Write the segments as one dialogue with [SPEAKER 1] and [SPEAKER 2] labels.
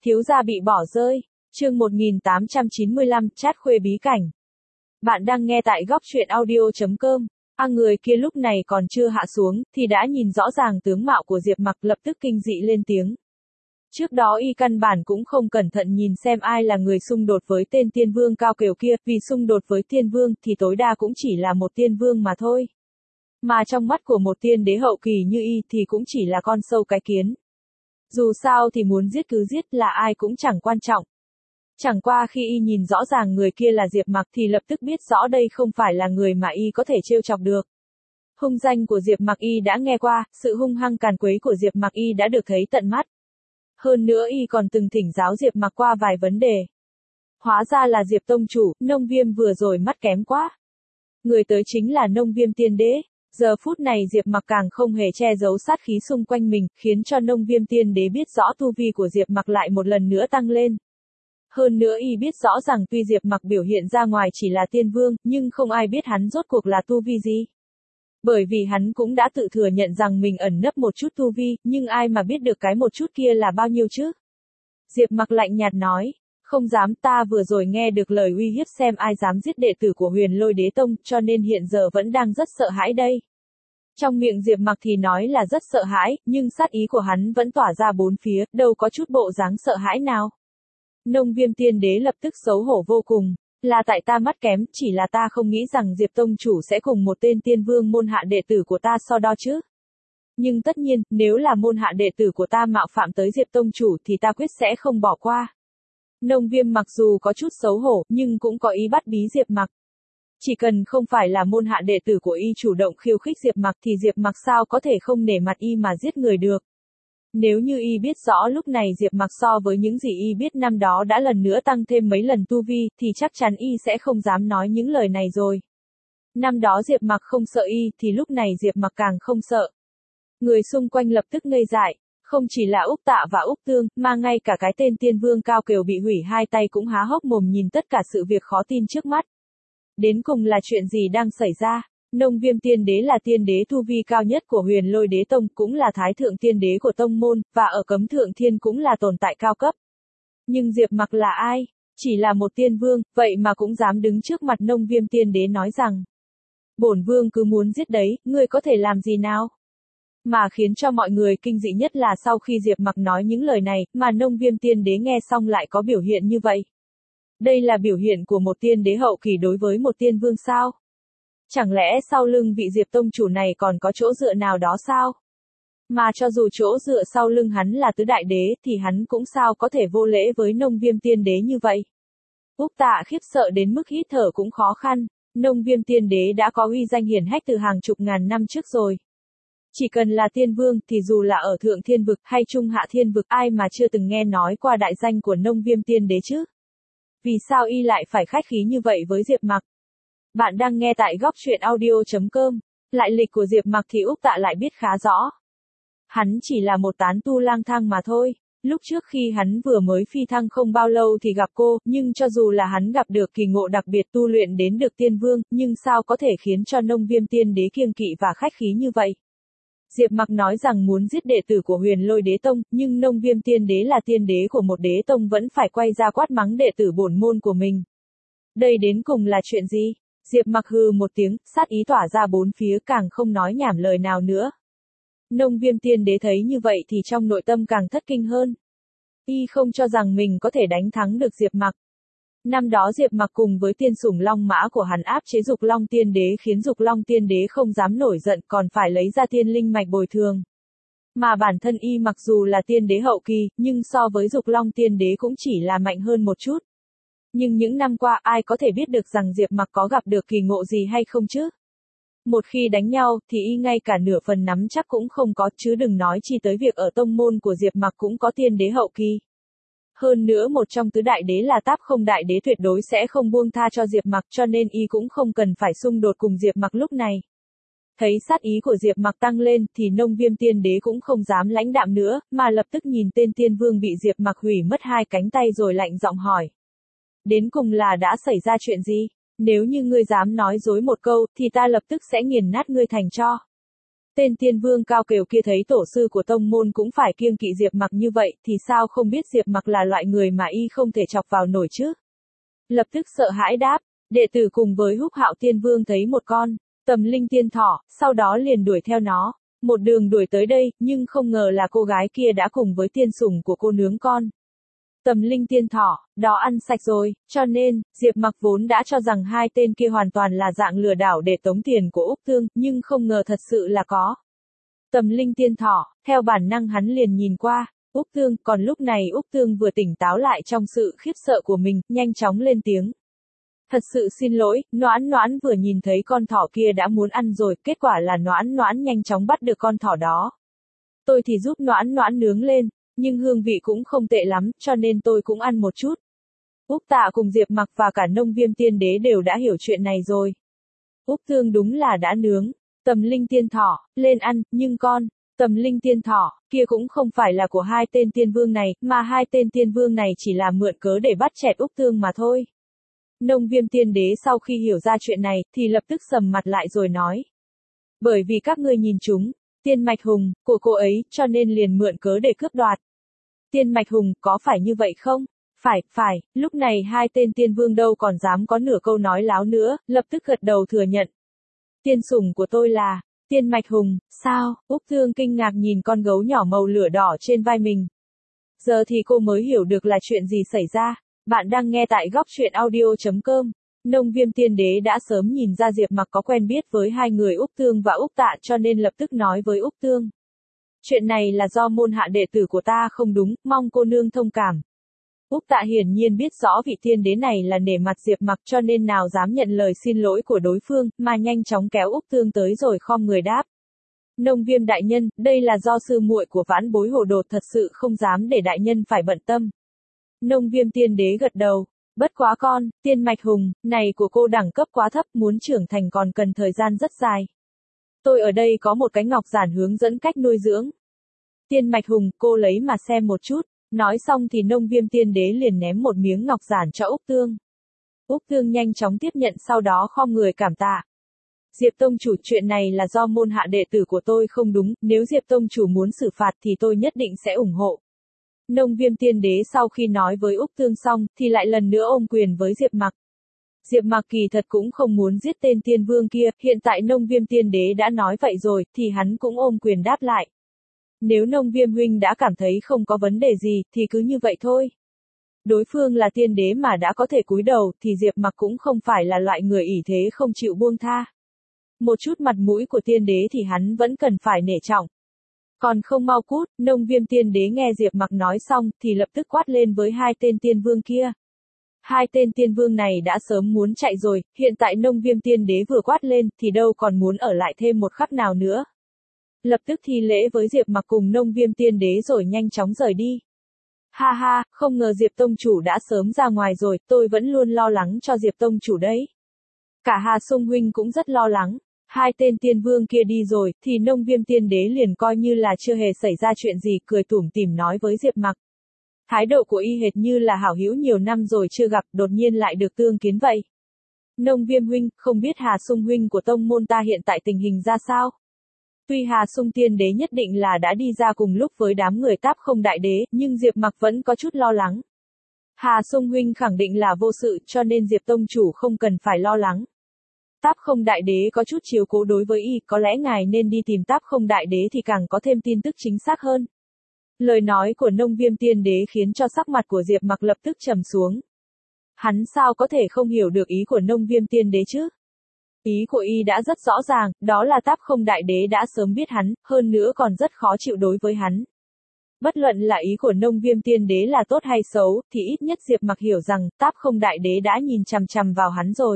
[SPEAKER 1] Thiếu gia bị bỏ rơi. Chương 1895, Chát khuê bí cảnh. Bạn đang nghe tại góc truyện audio.com. Người kia lúc này còn chưa hạ xuống, thì đã nhìn rõ ràng tướng mạo của Diệp Mặc, lập tức kinh dị lên tiếng. Trước đó y căn bản cũng không cẩn thận nhìn xem ai là người xung đột với tên tiên vương cao kiều kia, vì xung đột với tiên vương thì tối đa cũng chỉ là một tiên vương mà thôi. Mà trong mắt của một tiên đế hậu kỳ như y thì cũng chỉ là con sâu cái kiến. Dù sao thì muốn giết cứ giết, là ai cũng chẳng quan trọng. Chẳng qua khi y nhìn rõ ràng người kia là Diệp Mặc thì lập tức biết rõ đây không phải là người mà y có thể trêu chọc được. Hung danh của Diệp Mặc y đã nghe qua, sự hung hăng càn quấy của Diệp Mặc y đã được thấy tận mắt. Hơn nữa y còn từng thỉnh giáo Diệp Mặc qua vài vấn đề. Hóa ra là Diệp tông chủ, Nông Viêm vừa rồi mắt kém quá. Người tới chính là Nông Viêm tiên đế. Giờ phút này Diệp Mặc càng không hề che giấu sát khí xung quanh mình, khiến cho Nông Viêm tiên đế biết rõ tu vi của Diệp Mặc lại một lần nữa tăng lên. Hơn nữa y biết rõ rằng tuy Diệp Mặc biểu hiện ra ngoài chỉ là tiên vương, nhưng không ai biết hắn rốt cuộc là tu vi gì. Bởi vì hắn cũng đã tự thừa nhận rằng mình ẩn nấp một chút tu vi, nhưng ai mà biết được cái một chút kia là bao nhiêu chứ? Diệp Mặc lạnh nhạt nói, không dám, ta vừa rồi nghe được lời uy hiếp xem ai dám giết đệ tử của Huyền Lôi Đế Tông, cho nên hiện giờ vẫn đang rất sợ hãi đây. Trong miệng Diệp Mặc thì nói là rất sợ hãi, nhưng sát ý của hắn vẫn tỏa ra bốn phía, đâu có chút bộ dáng sợ hãi nào. Nông Viêm tiên đế lập tức xấu hổ vô cùng, là tại ta mắt kém, chỉ là ta không nghĩ rằng Diệp tông chủ sẽ cùng một tên tiên vương môn hạ đệ tử của ta so đo chứ. Nhưng tất nhiên, nếu là môn hạ đệ tử của ta mạo phạm tới Diệp tông chủ thì ta quyết sẽ không bỏ qua. Nông Viêm mặc dù có chút xấu hổ, nhưng cũng có ý bắt bí Diệp Mặc. Chỉ cần không phải là môn hạ đệ tử của y chủ động khiêu khích Diệp Mặc thì Diệp Mặc sao có thể không nể mặt y mà giết người được. Nếu như y biết rõ lúc này Diệp Mặc so với những gì y biết năm đó đã lần nữa tăng thêm mấy lần tu vi, thì chắc chắn y sẽ không dám nói những lời này rồi. Năm đó Diệp Mặc không sợ y, thì lúc này Diệp Mặc càng không sợ. Người xung quanh lập tức ngây dại, không chỉ là Úc Tạ và Úc Tương, mà ngay cả cái tên tiên vương cao kiều bị hủy hai tay cũng há hốc mồm nhìn tất cả sự việc khó tin trước mắt. Đến cùng là chuyện gì đang xảy ra? Nông Viêm tiên đế là tiên đế tu vi cao nhất của Huyền Lôi Đế Tông, cũng là thái thượng tiên đế của tông môn, và ở Cấm Thượng Thiên cũng là tồn tại cao cấp. Nhưng Diệp Mặc là ai? Chỉ là một tiên vương, vậy mà cũng dám đứng trước mặt Nông Viêm tiên đế nói rằng: bổn vương cứ muốn giết đấy, ngươi có thể làm gì nào? Mà khiến cho mọi người kinh dị nhất là sau khi Diệp Mặc nói những lời này, mà Nông Viêm tiên đế nghe xong lại có biểu hiện như vậy. Đây là biểu hiện của một tiên đế hậu kỳ đối với một tiên vương sao? Chẳng lẽ sau lưng vị Diệp tông chủ này còn có chỗ dựa nào đó sao? Mà cho dù chỗ dựa sau lưng hắn là tứ đại đế thì hắn cũng sao có thể vô lễ với Nông Viêm tiên đế như vậy? Úc Tạ khiếp sợ đến mức hít thở cũng khó khăn. Nông Viêm tiên đế đã có uy danh hiển hách từ hàng chục ngàn năm trước rồi. Chỉ cần là tiên vương thì dù là ở Thượng Thiên Vực hay Trung Hạ Thiên Vực, ai mà chưa từng nghe nói qua đại danh của Nông Viêm tiên đế chứ? Vì sao y lại phải khách khí như vậy với Diệp Mặc? Bạn đang nghe tại góc truyện audio.com. Lại lịch của Diệp Mặc thì Úc Tạ lại biết khá rõ. Hắn chỉ là một tán tu lang thang mà thôi. Lúc trước khi hắn vừa mới phi thăng không bao lâu thì gặp cô, nhưng cho dù là hắn gặp được kỳ ngộ đặc biệt tu luyện đến được tiên vương, nhưng sao có thể khiến cho Nông Viêm tiên đế kiêng kỵ và khách khí như vậy? Diệp Mặc nói rằng muốn giết đệ tử của Huyền Lôi Đế Tông, nhưng Nông Viêm tiên đế là tiên đế của một đế tông vẫn phải quay ra quát mắng đệ tử bổn môn của mình. Đây đến cùng là chuyện gì? Diệp Mặc hừ một tiếng, sát ý tỏa ra bốn phía, càng không nói nhảm lời nào nữa. Nông Viêm tiên đế thấy như vậy thì trong nội tâm càng thất kinh hơn. Y không cho rằng mình có thể đánh thắng được Diệp Mặc. Năm đó Diệp Mặc cùng với tiên sủng long mã của hắn áp chế Dục Long tiên đế khiến Dục Long tiên đế không dám nổi giận, còn phải lấy ra tiên linh mạch bồi thường. Mà bản thân y mặc dù là tiên đế hậu kỳ, nhưng so với Dục Long tiên đế cũng chỉ là mạnh hơn một chút. Nhưng những năm qua ai có thể biết được rằng Diệp Mặc có gặp được kỳ ngộ gì hay không chứ? Một khi đánh nhau thì y ngay cả nửa phần nắm chắc cũng không có, chứ đừng nói chi tới việc ở tông môn của Diệp Mặc cũng có tiên đế hậu kỳ. Hơn nữa một trong tứ đại đế là Táp Không đại đế tuyệt đối sẽ không buông tha cho Diệp Mặc, cho nên y cũng không cần phải xung đột cùng Diệp Mặc lúc này. Thấy sát ý của Diệp Mặc tăng lên thì Nông Viêm tiên đế cũng không dám lãnh đạm nữa, mà lập tức nhìn tên tiên vương bị Diệp Mặc hủy mất hai cánh tay rồi lạnh giọng hỏi. Đến cùng là đã xảy ra chuyện gì? Nếu như ngươi dám nói dối một câu thì ta lập tức sẽ nghiền nát ngươi thành tro. Tên tiên vương cao kiều kia thấy tổ sư của tông môn cũng phải kiêng kỵ Diệp Mặc như vậy thì sao không biết Diệp Mặc là loại người mà y không thể chọc vào nổi chứ. Lập tức sợ hãi đáp, đệ tử cùng với Húc Hạo Tiên Vương thấy một con Tầm Linh Tiên Thỏ, sau đó liền đuổi theo nó, một đường đuổi tới đây, nhưng không ngờ là cô gái kia đã cùng với tiên sủng của cô nướng con Tầm Linh Tiên Thỏ, đó ăn sạch rồi, cho nên, Diệp Mặc vốn đã cho rằng hai tên kia hoàn toàn là dạng lừa đảo để tống tiền của Úc Tương, nhưng không ngờ thật sự là có Tầm Linh Tiên Thỏ, theo bản năng hắn liền nhìn qua Úc Tương, còn lúc này Úc Tương vừa tỉnh táo lại trong sự khiếp sợ của mình, nhanh chóng lên tiếng. Thật sự xin lỗi, Noãn Noãn vừa nhìn thấy con thỏ kia đã muốn ăn rồi, kết quả là Noãn Noãn nhanh chóng bắt được con thỏ đó. Tôi thì giúp Noãn Noãn nướng lên, nhưng hương vị cũng không tệ lắm, cho nên tôi cũng ăn một chút. Úc Tạ cùng Diệp Mặc và cả Nông Viêm Tiên Đế đều đã hiểu chuyện này rồi. Úc Tương đúng là đã nướng Tầm Linh Tiên Thỏ lên ăn, nhưng con Tầm Linh Tiên Thỏ kia cũng không phải là của hai tên tiên vương này, mà hai tên tiên vương này chỉ là mượn cớ để bắt chẹt Úc Tương mà thôi. Nông Viêm Tiên Đế sau khi hiểu ra chuyện này, thì lập tức sầm mặt lại rồi nói. Bởi vì các ngươi nhìn chúng Tiên Mạch Hùng của cô ấy, cho nên liền mượn cớ để cướp đoạt. Tiên Mạch Hùng, có phải như vậy không? Phải, lúc này hai tên tiên vương đâu còn dám có nửa câu nói láo nữa, lập tức gật đầu thừa nhận. Tiên sủng của tôi là Tiên Mạch Hùng, sao? Úc Tương kinh ngạc nhìn con gấu nhỏ màu lửa đỏ trên vai mình. Giờ thì cô mới hiểu được là chuyện gì xảy ra. Bạn đang nghe tại góc truyện audio.com. Nông Viêm Tiên Đế đã sớm nhìn ra Diệp Mặc có quen biết với hai người Úc Tương và Úc Tạ, cho nên lập tức nói với Úc Tương. Chuyện này là do môn hạ đệ tử của ta không đúng, mong cô nương thông cảm. Úc Tạ hiển nhiên biết rõ vị tiên đế này là nể mặt Diệp Mặc, cho nên nào dám nhận lời xin lỗi của đối phương, mà nhanh chóng kéo Úc Tương tới rồi khom người đáp. Nông Viêm đại nhân, đây là do sư muội của vãn bối hồ đồ, thật sự không dám để đại nhân phải bận tâm. Nông Viêm Tiên Đế gật đầu. Bất quá con, Tiên Mạch Hùng, này của cô đẳng cấp quá thấp, muốn trưởng thành còn cần thời gian rất dài. Tôi ở đây có một cái ngọc giản hướng dẫn cách nuôi dưỡng Tiên Mạch Hùng, cô lấy mà xem một chút. Nói xong thì Nông Viêm Tiên Đế liền ném một miếng ngọc giản cho Úc Tương. Úc Tương nhanh chóng tiếp nhận, sau đó khom người cảm tạ. Diệp tông chủ, chuyện này là do môn hạ đệ tử của tôi không đúng, nếu Diệp tông chủ muốn xử phạt thì tôi nhất định sẽ ủng hộ. Nông Viêm Tiên Đế sau khi nói với Úc Tương xong, thì lại lần nữa ôm quyền với Diệp Mặc. Diệp Mặc kỳ thật cũng không muốn giết tên tiên vương kia, hiện tại Nông Viêm Tiên Đế đã nói vậy rồi, thì hắn cũng ôm quyền đáp lại. Nếu Nông Viêm huynh đã cảm thấy không có vấn đề gì, thì cứ như vậy thôi. Đối phương là tiên đế mà đã có thể cúi đầu, thì Diệp Mặc cũng không phải là loại người ỷ thế không chịu buông tha. Một chút mặt mũi của tiên đế thì hắn vẫn cần phải nể trọng. Còn không mau cút, Nông Viêm Tiên Đế nghe Diệp Mặc nói xong, thì lập tức quát lên với hai tên tiên vương kia. Hai tên tiên vương này đã sớm muốn chạy rồi, hiện tại Nông Viêm Tiên Đế vừa quát lên, thì đâu còn muốn ở lại thêm một khắc nào nữa. Lập tức thi lễ với Diệp Mặc cùng Nông Viêm Tiên Đế rồi nhanh chóng rời đi. Ha ha, không ngờ Diệp tông chủ đã sớm ra ngoài rồi, tôi vẫn luôn lo lắng cho Diệp tông chủ đấy. Cả Hà Sung huynh cũng rất lo lắng. Hai tên tiên vương kia đi rồi, thì Nông Viêm Tiên Đế liền coi như là chưa hề xảy ra chuyện gì, cười tủm tỉm nói với Diệp Mặc. Thái độ của y hệt như là hảo hữu nhiều năm rồi chưa gặp, đột nhiên lại được tương kiến vậy. Nông Viêm huynh, không biết Hà Sung huynh của tông môn ta hiện tại tình hình ra sao? Tuy Hà Sung Tiên Đế nhất định là đã đi ra cùng lúc với đám người Táp Không Đại Đế, nhưng Diệp Mặc vẫn có chút lo lắng. Hà Sung huynh khẳng định là vô sự, cho nên Diệp tông chủ không cần phải lo lắng. Táp Không Đại Đế có chút chiếu cố đối với y, có lẽ ngài nên đi tìm Táp Không Đại Đế thì càng có thêm tin tức chính xác hơn. Lời nói của Nông Viêm Tiên Đế khiến cho sắc mặt của Diệp Mặc lập tức trầm xuống. Hắn sao có thể không hiểu được ý của Nông Viêm Tiên Đế chứ? Ý của y đã rất rõ ràng, đó là Táp Không Đại Đế đã sớm biết hắn, hơn nữa còn rất khó chịu đối với hắn. Bất luận là ý của Nông Viêm Tiên Đế là tốt hay xấu, thì ít nhất Diệp Mặc hiểu rằng, Táp Không Đại Đế đã nhìn chằm chằm vào hắn rồi.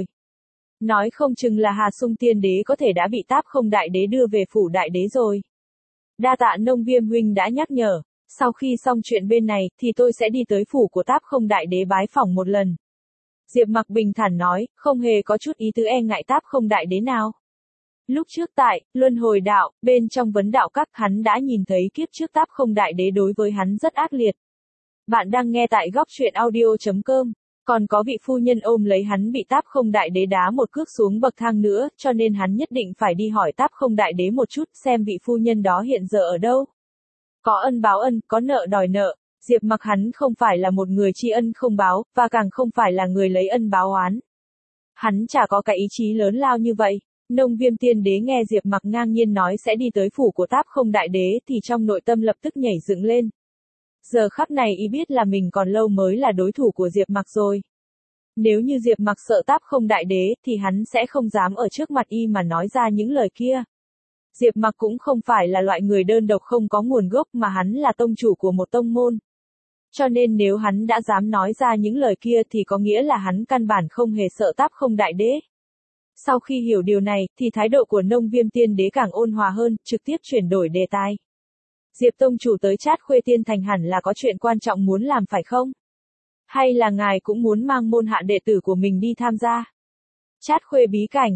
[SPEAKER 1] Nói không chừng là Hà Sung Tiên Đế có thể đã bị Táp Không Đại Đế đưa về phủ Đại Đế rồi. Đa tạ Nông Viêm huynh đã nhắc nhở, sau khi xong chuyện bên này, thì tôi sẽ đi tới phủ của Táp Không Đại Đế bái phỏng một lần. Diệp Mặc bình thản nói, không hề có chút ý tứ e ngại Táp Không Đại Đế nào. Lúc trước tại Luân Hồi Đạo, bên trong vấn đạo các, hắn đã nhìn thấy kiếp trước Táp Không Đại Đế đối với hắn rất ác liệt. Bạn đang nghe tại góc truyện audio.com. Còn có vị phu nhân ôm lấy hắn bị Táp Không Đại Đế đá một cước xuống bậc thang nữa, cho nên hắn nhất định phải đi hỏi Táp Không Đại Đế một chút xem vị phu nhân đó hiện giờ ở đâu. Có ân báo ân, có nợ đòi nợ, Diệp Mặc hắn không phải là một người tri ân không báo, và càng không phải là người lấy ân báo oán. Hắn chả có cái ý chí lớn lao như vậy. Nông Viêm Tiên Đế nghe Diệp Mặc ngang nhiên nói sẽ đi tới phủ của Táp Không Đại Đế thì trong nội tâm lập tức nhảy dựng lên. Giờ khắc này y biết là mình còn lâu mới là đối thủ của Diệp Mặc rồi. Nếu như Diệp Mặc sợ Táp Không Đại Đế thì hắn sẽ không dám ở trước mặt y mà nói ra những lời kia. Diệp Mặc cũng không phải là loại người đơn độc không có nguồn gốc mà hắn là tông chủ của một tông môn. Cho nên nếu hắn đã dám nói ra những lời kia thì có nghĩa là hắn căn bản không hề sợ Táp Không Đại Đế. Sau khi hiểu điều này thì thái độ của Nông Viêm Tiên Đế càng ôn hòa hơn, trực tiếp chuyển đổi đề tài. Diệp tông chủ tới Trát Khuê Tiên Thành hẳn là có chuyện quan trọng muốn làm phải không? Hay là ngài cũng muốn mang môn hạ đệ tử của mình đi tham gia? Trát Khuê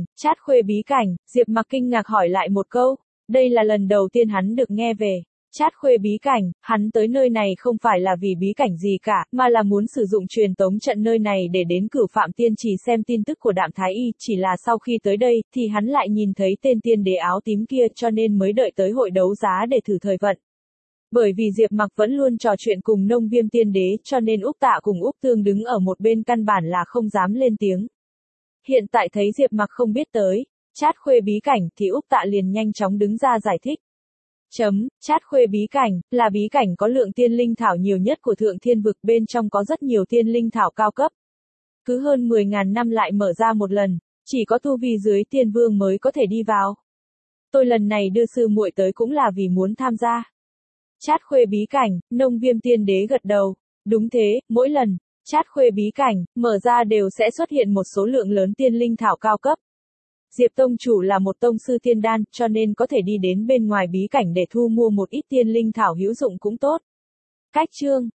[SPEAKER 1] bí cảnh, Diệp Mặc kinh ngạc hỏi lại một câu. Đây là lần đầu tiên hắn được nghe về Trát Khuê bí cảnh, hắn tới nơi này không phải là vì bí cảnh gì cả, mà là muốn sử dụng truyền tống trận nơi này để đến Cửu Phạm Tiên Trì xem tin tức của Đạm Thái Y, chỉ là sau khi tới đây, thì hắn lại nhìn thấy tên tiên đế áo tím kia cho nên mới đợi tới hội đấu giá để thử thời vận. Bởi vì Diệp Mặc vẫn luôn trò chuyện cùng Nông Viêm Tiên Đế cho nên Úc Tạ cùng Úc Tương đứng ở một bên căn bản là không dám lên tiếng. Hiện tại thấy Diệp Mặc không biết tới Trát Khuê bí cảnh thì Úc Tạ liền nhanh chóng đứng ra giải thích. Trát Khuê bí cảnh, là bí cảnh có lượng tiên linh thảo nhiều nhất của Thượng Thiên Vực, bên trong có rất nhiều tiên linh thảo cao cấp. Cứ hơn 10.000 năm lại mở ra một lần, chỉ có tu vi dưới tiên vương mới có thể đi vào. Tôi lần này đưa sư muội tới cũng là vì muốn tham gia. Trát Khuê bí cảnh, Nông Viêm Tiên Đế gật đầu. Đúng thế, mỗi lần Trát Khuê bí cảnh mở ra đều sẽ xuất hiện một số lượng lớn tiên linh thảo cao cấp. Diệp tông chủ là một tông sư tiên đan, cho nên có thể đi đến bên ngoài bí cảnh để thu mua một ít tiên linh thảo hữu dụng cũng tốt. Cách chương